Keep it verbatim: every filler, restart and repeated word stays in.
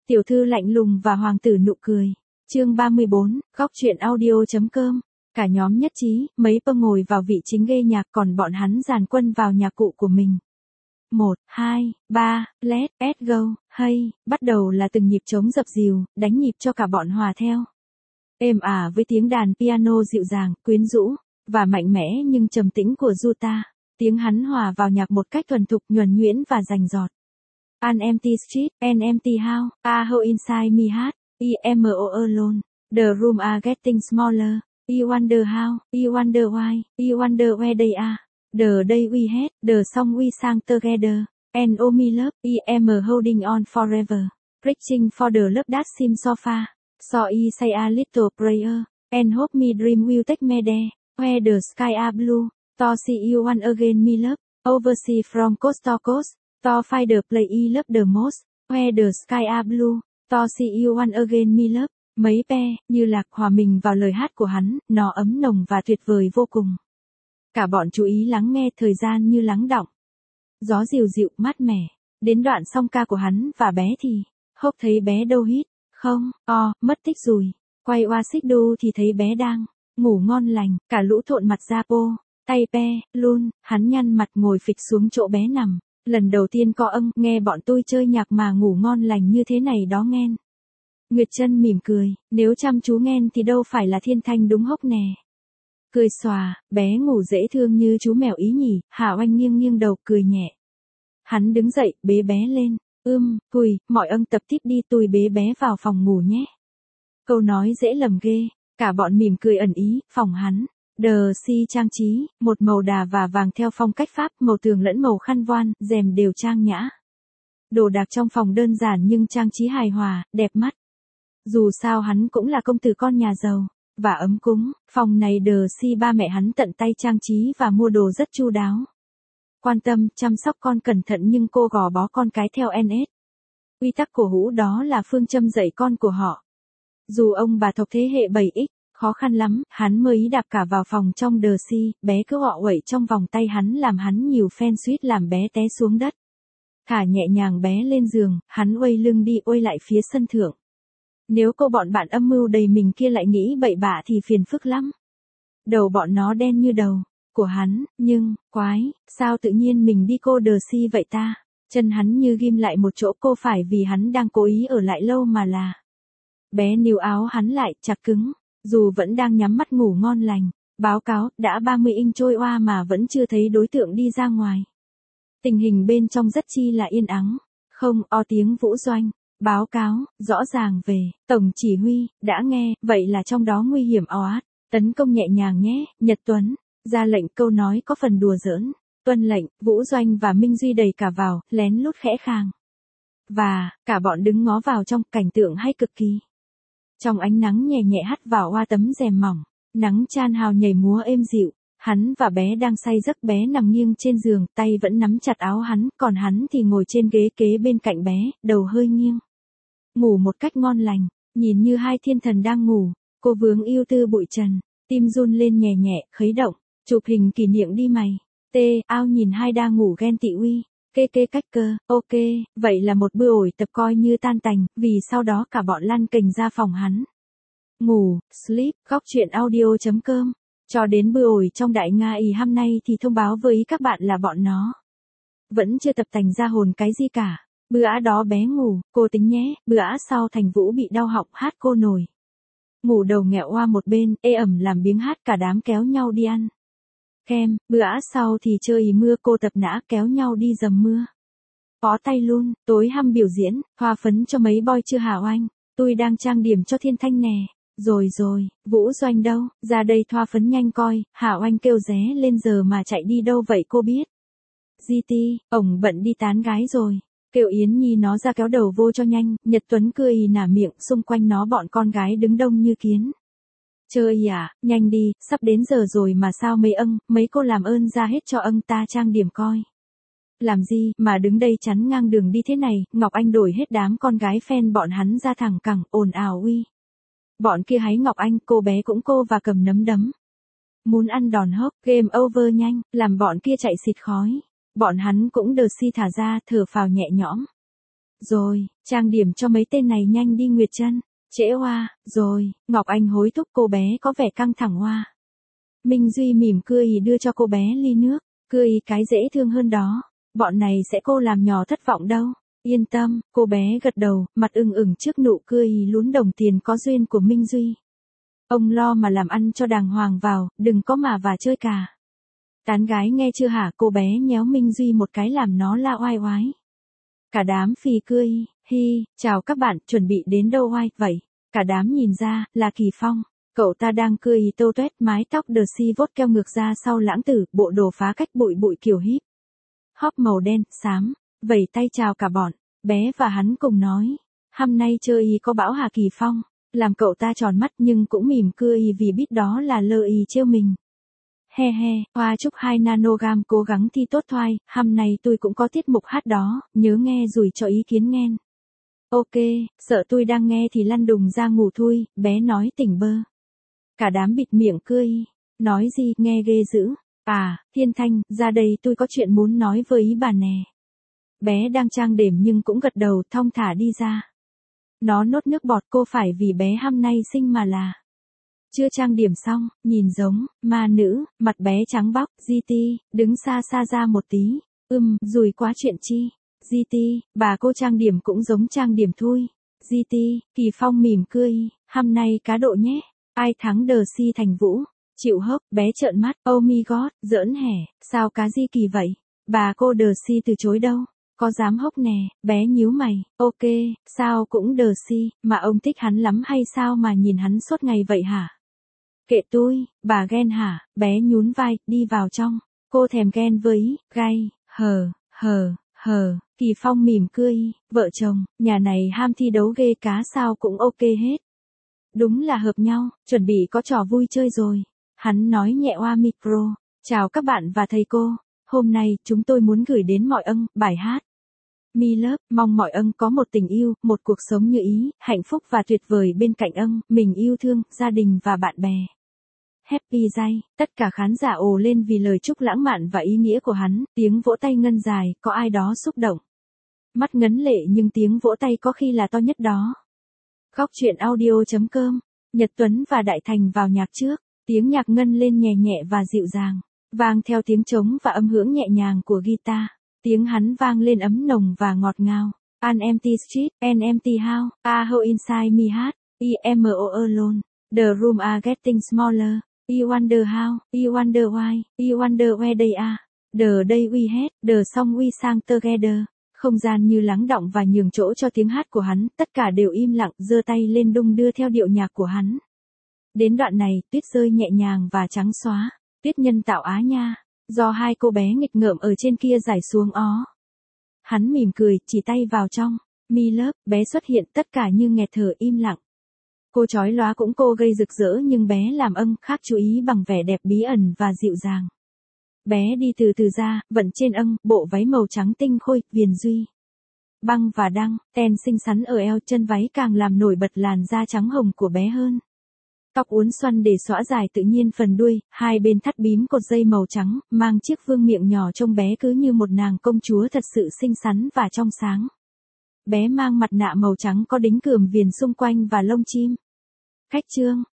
Tiểu thư lạnh lùng và hoàng tử nụ cười. Chương ba mươi bốn, góc truyện audio.com. Cả nhóm nhất trí, mấy pơ ngồi vào vị chính ghê nhạc còn bọn hắn dàn quân vào nhà cụ của mình. Một, hai, ba, let's go, hay, bắt đầu là từng nhịp trống dập dìu, đánh nhịp cho cả bọn hòa theo. Êm ả với tiếng đàn piano dịu dàng, quyến rũ, và mạnh mẽ nhưng trầm tĩnh của Yuta. Tiếng hắn hòa vào nhạc một cách thuần thục, nhuần nhuyễn và rành rọt. An empty street, an empty house, a hole inside me heart, E M O alone. The room are getting smaller. You wonder how, you wonder why, you wonder where they are. The day we had, the song we sang together. And oh me love, E M holding on forever. Reaching for the love that seems so far. So I say a little prayer. And hope me dream will take me there. Where the sky are blue. To see you one again me love. Oversea from coast to coast. To find the play I love the most. Where the sky are blue. To see you one again me love. Mấy pe, như lạc hòa mình vào lời hát của hắn, nó ấm nồng và tuyệt vời vô cùng. Cả bọn chú ý lắng nghe, thời gian như lắng đọng. Gió dịu dịu, mát mẻ. Đến đoạn song ca của hắn và bé thì, hốc thấy bé đâu hít, không, o, mất tích rồi. Quay qua xích đu thì thấy bé đang, ngủ ngon lành, cả lũ thộn mặt ra pô, tay pe, luôn, hắn nhăn mặt ngồi phịch xuống chỗ bé nằm. Lần đầu tiên có âng, nghe bọn tôi chơi nhạc mà ngủ ngon lành như thế này đó nghen. Nguyệt Trân mỉm cười, nếu chăm chú nghen thì đâu phải là thiên thanh đúng hốc nè. Cười xòa, bé ngủ dễ thương như chú mèo ý nhỉ, Hạ Oanh nghiêng nghiêng đầu cười nhẹ. Hắn đứng dậy, bế bé lên, ưm, hùi, mọi âng tập tiếp đi tôi bế bé vào phòng ngủ nhé. Câu nói dễ lầm ghê, cả bọn mỉm cười ẩn ý, phòng hắn. Đờ si trang trí, một màu đà và vàng theo phong cách Pháp, màu tường lẫn màu khăn voan, rèm đều trang nhã. Đồ đạc trong phòng đơn giản nhưng trang trí hài hòa, đẹp mắt. Dù sao hắn cũng là công tử con nhà giàu, và ấm cúng, phòng này đờ si ba mẹ hắn tận tay trang trí và mua đồ rất chu đáo. Quan tâm, chăm sóc con cẩn thận nhưng cô gò bó con cái theo en ét. Quy tắc cổ hữu đó là phương châm dạy con của họ. Dù ông bà thuộc thế hệ bảy x, khó khăn lắm, hắn mới đạp cả vào phòng trong đờ si, bé cứ gọ quậy trong vòng tay hắn làm hắn nhiều phen suýt làm bé té xuống đất. Thả nhẹ nhàng bé lên giường, hắn uây lưng đi uây lại phía sân thượng. Nếu cô bọn bạn âm mưu đầy mình kia lại nghĩ bậy bạ thì phiền phức lắm. Đầu bọn nó đen như đầu của hắn, nhưng, quái, sao tự nhiên mình đi cô đờ si vậy ta? Chân hắn như ghim lại một chỗ, cô phải vì hắn đang cố ý ở lại lâu mà là. Bé níu áo hắn lại, chặt cứng, dù vẫn đang nhắm mắt ngủ ngon lành. Báo cáo, đã ba mươi inch trôi qua mà vẫn chưa thấy đối tượng đi ra ngoài. Tình hình bên trong rất chi là yên ắng. Không, o tiếng Vũ Doanh. Báo cáo, rõ ràng về, Tổng chỉ huy, đã nghe, vậy là trong đó nguy hiểm oát, tấn công nhẹ nhàng nhé, Nhật Tuấn, ra lệnh. Câu nói có phần đùa giỡn, tuân lệnh, Vũ Doanh và Minh Duy đầy cả vào, lén lút khẽ khàng. Và, cả bọn đứng ngó vào trong, cảnh tượng hay cực kỳ. Trong ánh nắng nhẹ nhẹ hắt vào qua tấm rèm mỏng, nắng chan hào nhảy múa êm dịu, hắn và bé đang say giấc, bé nằm nghiêng trên giường, tay vẫn nắm chặt áo hắn, còn hắn thì ngồi trên ghế kế bên cạnh bé, đầu hơi nghiêng. Ngủ một cách ngon lành, nhìn như hai thiên thần đang ngủ, cô vướng yêu tư bụi trần, tim run lên nhẹ nhẹ, khuấy động, chụp hình kỷ niệm đi mày. Tê, ao nhìn hai đang ngủ ghen tị uy, kê kê cách cơ, ok, vậy là một bữa ổi tập coi như tan tành, vì sau đó cả bọn lăn kềnh ra phòng hắn. Ngủ, sleep, góc truyện audio.com, cho đến bữa ổi trong đại Nga ý hôm nay thì thông báo với các bạn là bọn nó vẫn chưa tập tành ra hồn cái gì cả. Bữa đó bé ngủ, cô tính nhé, bữa sau Thành Vũ bị đau họng hát cô nổi. Ngủ đầu nghẹo qua một bên, ê ẩm làm biếng hát, cả đám kéo nhau đi ăn kem, bữa sau thì chơi mưa, cô tập nã kéo nhau đi dầm mưa. Có tay luôn, tối hăm biểu diễn, hoa phấn cho mấy boy chưa hả oanh, tôi đang trang điểm cho thiên thanh nè. Rồi rồi, Vũ Doanh đâu, ra đây thoa phấn nhanh coi, hả oanh kêu ré lên giờ mà chạy đi đâu vậy cô biết. giê tê, ổng bận đi tán gái rồi. Kêu Yến Nhi nó ra kéo đầu vô cho nhanh, Nhật Tuấn cười nả miệng, xung quanh nó bọn con gái đứng đông như kiến. Chơi à, nhanh đi, sắp đến giờ rồi mà sao mấy âng, mấy cô làm ơn ra hết cho âng ta trang điểm coi. Làm gì mà đứng đây chắn ngang đường đi thế này, Ngọc Anh đổi hết đám con gái fan bọn hắn ra thẳng cẳng, ồn ào uy. Bọn kia hái Ngọc Anh, cô bé cũng cô và cầm nấm đấm. Muốn ăn đòn hốc, game over nhanh, làm bọn kia chạy xịt khói. Bọn hắn cũng đờ si thả ra, thở phào nhẹ nhõm. rồi, trang điểm cho mấy tên này nhanh đi Nguyệt Trân. Trễ hoa, rồi, Ngọc Anh hối thúc cô bé có vẻ căng thẳng hoa. Minh Duy mỉm cười đưa cho cô bé ly nước, cười cái dễ thương hơn đó, bọn này sẽ cô làm nhỏ thất vọng đâu. Yên tâm, cô bé gật đầu, mặt ửng ửng trước nụ cười lún đồng tiền có duyên của Minh Duy. Ông lo mà làm ăn cho đàng hoàng vào, đừng có mà và chơi cả. Tán gái nghe chưa hả? Cô bé nhéo Minh Duy một cái làm nó la oai oái. Cả đám phì cười, hi, chào các bạn, chuẩn bị đến đâu oai, vậy? Cả đám nhìn ra, là Kỳ Phong. Cậu ta đang cười tô toét, mái tóc đờ si vốt keo ngược ra sau lãng tử, bộ đồ phá cách bụi bụi kiểu hip hop màu đen, xám, vẩy tay chào cả bọn. Bé và hắn cùng nói, hôm nay chơi có bão hả Kỳ Phong, làm cậu ta tròn mắt nhưng cũng mỉm cười vì biết đó là lơ ý trêu mình. He he, Hoa chúc hai nanogam cố gắng thi tốt thoai, hôm nay tôi cũng có tiết mục hát đó, nhớ nghe rồi cho ý kiến nghe. Ok, sợ tôi đang nghe thì lăn đùng ra ngủ thui, bé nói tỉnh bơ. Cả đám bịt miệng cười, nói gì nghe ghê dữ. À, Thiên Thanh, ra đây tôi có chuyện muốn nói với ý bà nè. Bé đang trang điểm nhưng cũng gật đầu thong thả đi ra. Nó nốt nước bọt cô phải vì bé hôm nay sinh mà là. Chưa trang điểm xong, nhìn giống, ma nữ, mặt bé trắng bóc, giê tê, đứng xa xa ra một tí. Ừm, rùi quá chuyện chi. giê tê, bà cô trang điểm cũng giống trang điểm thôi. giê tê, Kỳ Phong mỉm cười, hôm nay cá độ nhé. Ai thắng đờ si thành vũ. Chịu hốc, bé trợn mắt, oh my god, giỡn hẻ, sao cá di kỳ vậy? Bà cô đờ si từ chối đâu. Có dám hốc nè, bé nhíu mày, ok, sao cũng đờ si, mà ông thích hắn lắm hay sao mà nhìn hắn suốt ngày vậy hả? Kệ tôi, bà ghen hả? Bé nhún vai, đi vào trong. Cô thèm ghen với, gay, hờ, hờ, hờ. Kỳ Phong mỉm cười, vợ chồng, nhà này ham thi đấu ghê cá sao cũng ok hết. Đúng là hợp nhau, chuẩn bị có trò vui chơi rồi. Hắn nói nhẹ qua micro, chào các bạn và thầy cô. Hôm nay chúng tôi muốn gửi đến mọi ân bài hát. Me Love, mong mọi ân có một tình yêu, một cuộc sống như ý, hạnh phúc và tuyệt vời bên cạnh ân, mình yêu thương, gia đình và bạn bè. Happy Day, tất cả khán giả ồ lên vì lời chúc lãng mạn và ý nghĩa của hắn, tiếng vỗ tay ngân dài, có ai đó xúc động. Mắt ngấn lệ nhưng tiếng vỗ tay có khi là to nhất đó. Góc truyện audio chấm com, Nhật Tuấn và Đại Thành vào nhạc trước, tiếng nhạc ngân lên nhẹ nhẹ và dịu dàng, vang theo tiếng trống và âm hưởng nhẹ nhàng của guitar. Tiếng hắn vang lên ấm nồng và ngọt ngào. An empty street, an empty house, a hole inside me heart, I am all alone. The room are getting smaller. I wonder how, I wonder why, I wonder where they are. The day we had, the song we sang together. Không gian như lắng đọng và nhường chỗ cho tiếng hát của hắn, tất cả đều im lặng, giơ tay lên đung đưa theo điệu nhạc của hắn. Đến đoạn này, tuyết rơi nhẹ nhàng và trắng xóa. Tuyết nhân tạo á nha. Do hai cô bé nghịch ngợm ở trên kia giải xuống ó. Hắn mỉm cười, chỉ tay vào trong. Me Love, bé xuất hiện, tất cả như nghẹt thở im lặng. Cô chói lóa cũng cô gây rực rỡ nhưng bé làm ân khác chú ý bằng vẻ đẹp bí ẩn và dịu dàng. Bé đi từ từ ra, vận trên ân, bộ váy màu trắng tinh khôi, viền duy. Băng và đăng, ten xinh xắn ở eo, chân váy càng làm nổi bật làn da trắng hồng của bé hơn. Tóc uốn xoăn để xõa dài tự nhiên phần đuôi, hai bên thắt bím cột dây màu trắng, mang chiếc vương miệng nhỏ trông bé cứ như một nàng công chúa thật sự xinh xắn và trong sáng. Bé mang mặt nạ màu trắng có đính cườm viền xung quanh và lông chim. Khách trương,